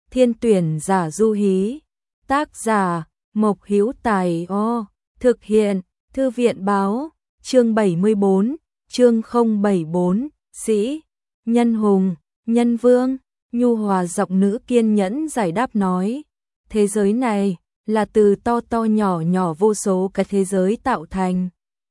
Thiên tuyển giả du hí. Tác giả Mộc Hữu Tài. Thực hiện Thư viện báo. Chương 74, chương 074, Sĩ, Nhân Hùng, Nhân Vương. Nhu hòa giọng nữ kiên nhẫn giải đáp nói. Thế giới này là từ to to nhỏ nhỏ vô số cái thế giới tạo thành.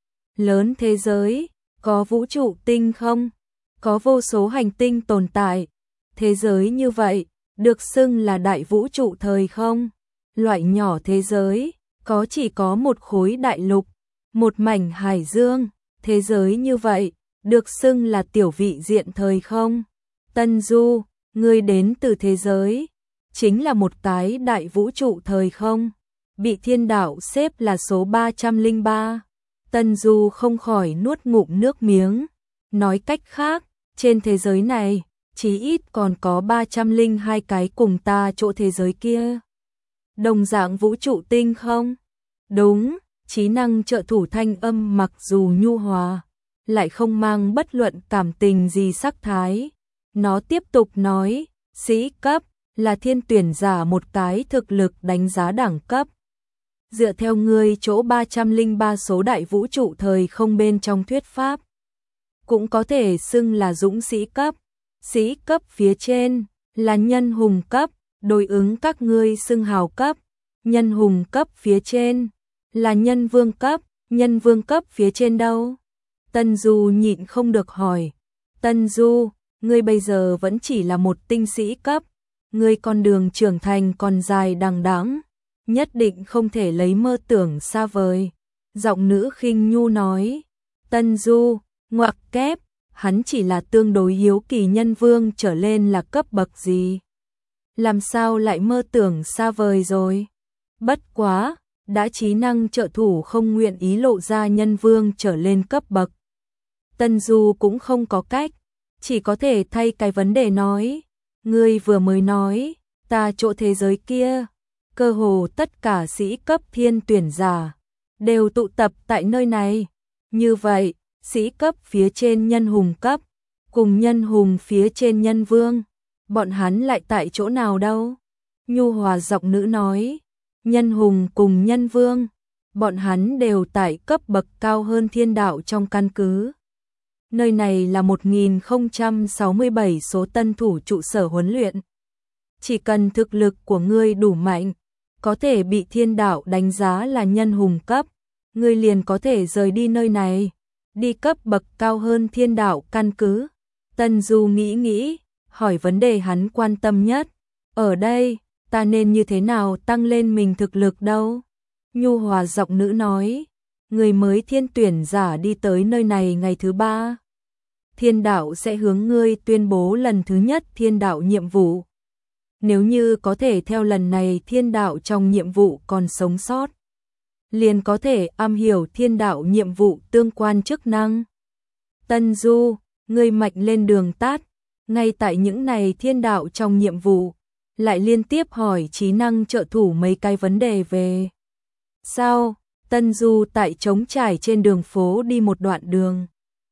Lớn thế giới, có vũ trụ tinh không? Có vô số hành tinh tồn tại. Thế giới như vậy, được xưng là đại vũ trụ thời không? Loại nhỏ thế giới, có chỉ có một khối đại lục, một mảnh hải dương. Thế giới như vậy, được xưng là tiểu vị diện thời không? Tân Du, ngươi đến từ thế giới, chính là một cái đại vũ trụ thời không? Bị thiên đạo xếp là số 303. Tân Du không khỏi nuốt ngụm nước miếng. Nói cách khác, trên thế giới này, chí ít còn có 302 cái cùng ta chỗ thế giới kia. Đồng dạng vũ trụ tinh không? Đúng, trí năng trợ thủ thanh âm mặc dù nhu hòa, lại không mang bất luận cảm tình gì sắc thái. Nó tiếp tục nói, sĩ cấp là thiên tuyển giả một cái thực lực đánh giá đẳng cấp. Dựa theo ngươi chỗ 303 số đại vũ trụ thời không bên trong thuyết pháp, cũng có thể xưng là dũng sĩ cấp. Sĩ cấp phía trên là nhân hùng cấp, đối ứng các ngươi xưng hào cấp. Nhân hùng cấp phía trên là nhân vương cấp, nhân vương cấp phía trên đâu? Tân Du nhịn không được hỏi. Tân Du, ngươi bây giờ vẫn chỉ là một tinh sĩ cấp, ngươi con đường trưởng thành còn dài đằng đẵng, nhất định không thể lấy mơ tưởng xa vời. Giọng nữ khinh nhu nói. Tân Du, ngoặc kép, hắn chỉ là tương đối hiếu kỳ nhân vương trở lên là cấp bậc gì. Làm sao lại mơ tưởng xa vời rồi? Bất quá, đã trí năng trợ thủ không nguyện ý lộ ra nhân vương trở lên cấp bậc. Tân Du cũng không có cách, chỉ có thể thay cái vấn đề nói. Ngươi vừa mới nói, ta chỗ thế giới kia, cơ hồ tất cả sĩ cấp thiên tuyển giả đều tụ tập tại nơi này. Như vậy, sĩ cấp phía trên nhân hùng cấp, cùng nhân hùng phía trên nhân vương, bọn hắn lại tại chỗ nào đâu? Nhu hòa giọng nữ nói, nhân hùng cùng nhân vương, bọn hắn đều tại cấp bậc cao hơn thiên đạo trong căn cứ. Nơi này là 1067 số tân thủ trụ sở huấn luyện. Chỉ cần thực lực của ngươi đủ mạnh, có thể bị thiên đạo đánh giá là nhân hùng cấp, ngươi liền có thể rời đi nơi này, đi cấp bậc cao hơn thiên đạo căn cứ. Tân Du nghĩ, hỏi vấn đề hắn quan tâm nhất. Ở đây, ta nên như thế nào tăng lên mình thực lực đâu? Nhu hòa giọng nữ nói. Người mới thiên tuyển giả đi tới nơi này ngày thứ 3. Thiên đạo sẽ hướng ngươi tuyên bố lần thứ nhất thiên đạo nhiệm vụ. Nếu như có thể theo lần này thiên đạo trong nhiệm vụ còn sống sót, liền có thể am hiểu thiên đạo nhiệm vụ tương quan chức năng. Tân Du, ngươi mạnh lên đường tát, ngay tại những này thiên đạo trong nhiệm vụ, lại liên tiếp hỏi trí năng trợ thủ mấy cái vấn đề về. Sao? Tân Du tại trống trải trên đường phố đi một đoạn đường.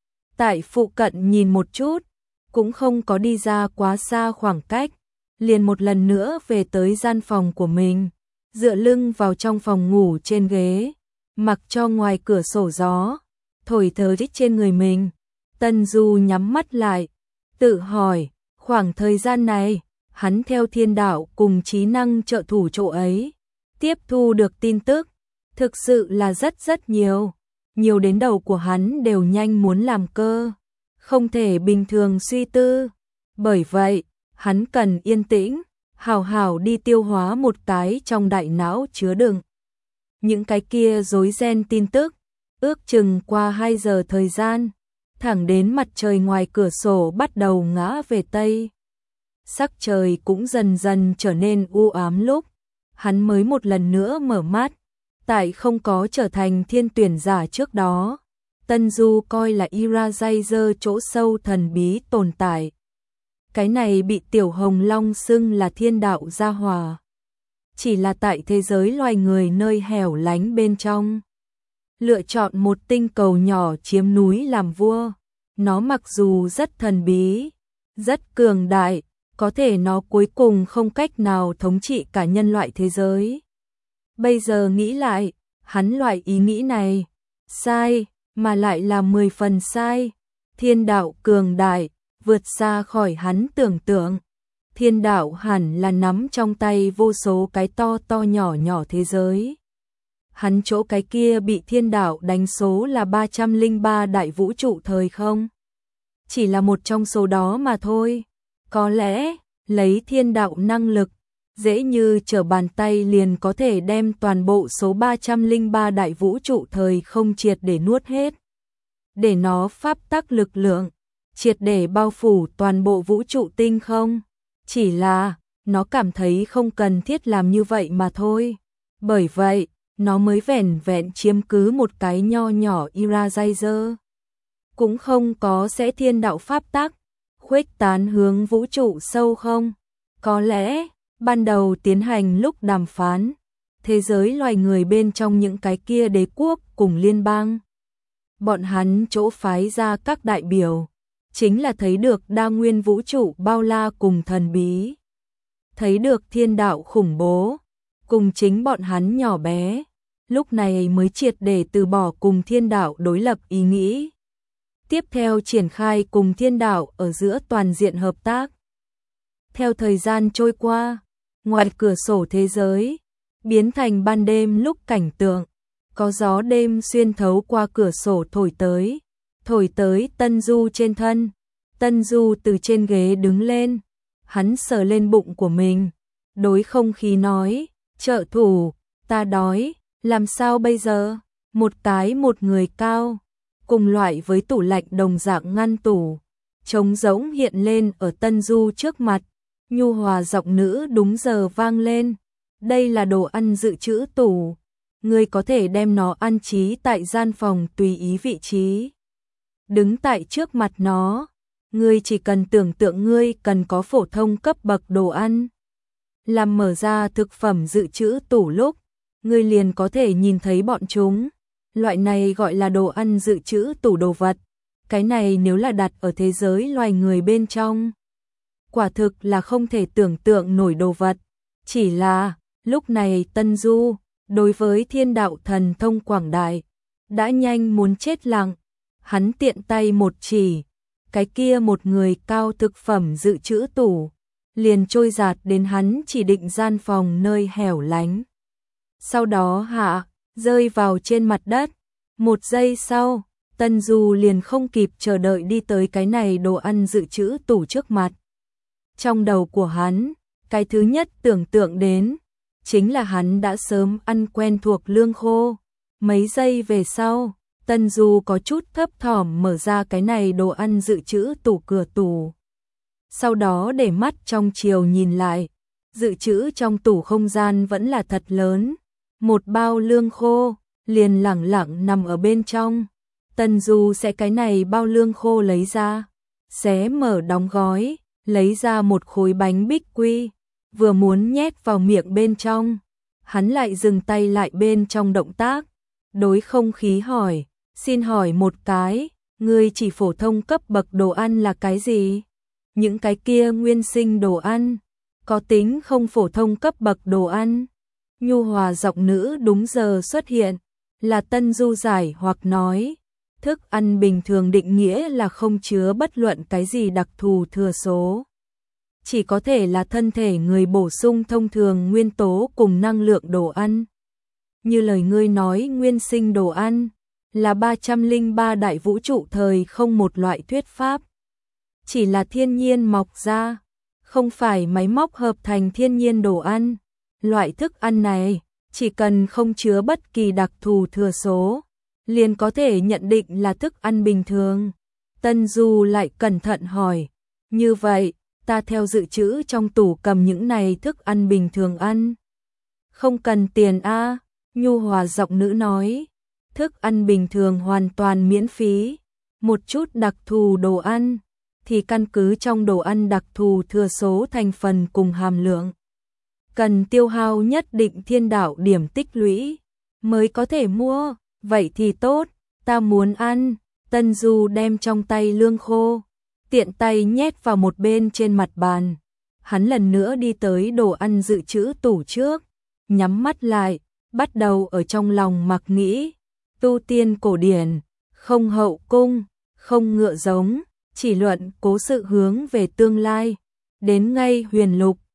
Tại phụ cận nhìn một chút, cũng không có đi ra quá xa khoảng cách, liền một lần nữa về tới gian phòng của mình, dựa lưng vào trong phòng ngủ trên ghế, mặc cho ngoài cửa sổ gió thổi thở rít trên người mình. Tân Du nhắm mắt lại, tự hỏi, khoảng thời gian này, hắn theo thiên đạo cùng trí năng trợ thủ chỗ ấy, tiếp thu được tin tức, thực sự là rất nhiều. Nhiều đến đầu của hắn đều nhanh muốn làm cơ, không thể bình thường suy tư. Bởi vậy, hắn cần yên tĩnh, hào hào đi tiêu hóa một cái trong đại não chứa đựng những cái kia rối ren tin tức. Ước chừng qua 2 giờ thời gian, thẳng đến mặt trời ngoài cửa sổ bắt đầu ngã về Tây. Sắc trời cũng dần dần trở nên u ám lúc, hắn mới một lần nữa mở mắt. Tại không có trở thành thiên tuyển giả trước đó, Tân Du coi là Irajazer chỗ sâu thần bí tồn tại. Cái này bị Tiểu Hồng Long xưng là thiên đạo gia hòa. Chỉ là tại thế giới loài người nơi hẻo lánh bên trong, lựa chọn một tinh cầu nhỏ chiếm núi làm vua. Nó mặc dù rất thần bí, rất cường đại, có thể nó cuối cùng không cách nào thống trị cả nhân loại thế giới. Bây giờ nghĩ lại, hắn loại ý nghĩ này, sai, mà lại là 10 phần sai. Thiên đạo cường đại, vượt xa khỏi hắn tưởng tượng. Thiên đạo hẳn là nắm trong tay vô số cái to to nhỏ nhỏ thế giới. Hắn chỗ cái kia bị thiên đạo đánh số là 303 đại vũ trụ thời không? Chỉ là một trong số đó mà thôi. Có lẽ, lấy thiên đạo năng lực, dễ như trở bàn tay liền có thể đem toàn bộ số 303 đại vũ trụ thời không triệt để nuốt hết. Để nó pháp tắc lực lượng, triệt để bao phủ toàn bộ vũ trụ tinh không. Chỉ là, nó cảm thấy không cần thiết làm như vậy mà thôi. Bởi vậy, nó mới vẻn vẹn chiếm cứ một cái nho nhỏ Iragizer. Cũng không có sẽ thiên đạo pháp tắc, khuếch tán hướng vũ trụ sâu không? Có lẽ, ban đầu tiến hành lúc đàm phán, thế giới loài người bên trong những cái kia đế quốc cùng liên bang. Bọn hắn chỗ phái ra các đại biểu, chính là thấy được đa nguyên vũ trụ bao la cùng thần bí. Thấy được thiên đạo khủng bố, cùng chính bọn hắn nhỏ bé, lúc này mới triệt để từ bỏ cùng thiên đạo đối lập ý nghĩ. Tiếp theo triển khai cùng thiên đạo ở giữa toàn diện hợp tác. Theo thời gian trôi qua, ngoài cửa sổ thế giới, biến thành ban đêm lúc cảnh tượng, có gió đêm xuyên thấu qua cửa sổ thổi tới Tân Du trên thân. Tân Du từ trên ghế đứng lên, hắn sờ lên bụng của mình, đối không khí nói, trợ thủ, ta đói, làm sao bây giờ? Một người cao, cùng loại với tủ lạnh đồng dạng ngăn tủ, trống rỗng hiện lên ở Tân Du trước mặt, nhu hòa giọng nữ đúng giờ vang lên, đây là đồ ăn dự trữ tủ, ngươi có thể đem nó an trí tại gian phòng tùy ý vị trí. Đứng tại trước mặt nó, ngươi chỉ cần tưởng tượng ngươi cần có phổ thông cấp bậc đồ ăn. Làm mở ra thực phẩm dự trữ tủ lúc, ngươi liền có thể nhìn thấy bọn chúng. Loại này gọi là đồ ăn dự trữ tủ đồ vật. Cái này nếu là đặt ở thế giới loài người bên trong, quả thực là không thể tưởng tượng nổi đồ vật. Chỉ là, lúc này Tân Du, đối với thiên đạo thần thông quảng đại, đã nhanh muốn chết lặng. Hắn tiện tay một chỉ, cái kia một người cao thực phẩm dự trữ tủ, liền trôi giạt đến hắn chỉ định gian phòng nơi hẻo lánh. Sau đó rơi vào trên mặt đất. Một giây sau, Tân Du liền không kịp chờ đợi đi tới cái này đồ ăn dự trữ tủ trước mặt. Trong đầu của hắn, cái thứ nhất tưởng tượng đến, chính là hắn đã sớm ăn quen thuộc lương khô. Mấy giây về sau, Tân Du có chút thấp thỏm mở ra cái này đồ ăn dự trữ tủ cửa tủ. Sau đó để mắt trong chiều nhìn lại, dự trữ trong tủ không gian vẫn là thật lớn. Một bao lương khô, liền lẳng lặng nằm ở bên trong. Tân Du sẽ cái này bao lương khô lấy ra, xé mở đóng gói, lấy ra một khối bánh bích quy, vừa muốn nhét vào miệng bên trong. Hắn lại dừng tay lại bên trong động tác, đối không khí hỏi, xin hỏi một cái, ngươi chỉ phổ thông cấp bậc đồ ăn là cái gì? Những cái kia nguyên sinh đồ ăn, có tính không phổ thông cấp bậc đồ ăn? Nhu hòa giọng nữ đúng giờ xuất hiện, là Tân Du giải hoặc nói, thức ăn bình thường định nghĩa là không chứa bất luận cái gì đặc thù thừa số. Chỉ có thể là thân thể người bổ sung thông thường nguyên tố cùng năng lượng đồ ăn. Như lời ngươi nói nguyên sinh đồ ăn, là 303 đại vũ trụ thời không một loại thuyết pháp. Chỉ là thiên nhiên mọc ra, không phải máy móc hợp thành thiên nhiên đồ ăn. Loại thức ăn này, chỉ cần không chứa bất kỳ đặc thù thừa số, liền có thể nhận định là thức ăn bình thường. Tân Du lại cẩn thận hỏi, như vậy, ta theo dự trữ trong tủ cầm những này thức ăn bình thường ăn. Không cần tiền a, nhu hòa giọng nữ nói, thức ăn bình thường hoàn toàn miễn phí. Một chút đặc thù đồ ăn, thì căn cứ trong đồ ăn đặc thù thừa số thành phần cùng hàm lượng. Cần tiêu hao nhất định thiên đạo điểm tích lũy, mới có thể mua, vậy thì tốt, ta muốn ăn. Tân Du đem trong tay lương khô, tiện tay nhét vào một bên trên mặt bàn, hắn lần nữa đi tới đồ ăn dự trữ tủ trước, nhắm mắt lại, bắt đầu ở trong lòng mặc nghĩ, tu tiên cổ điển, không hậu cung, không ngựa giống, chỉ luận cố sự hướng về tương lai, đến ngay huyền lục,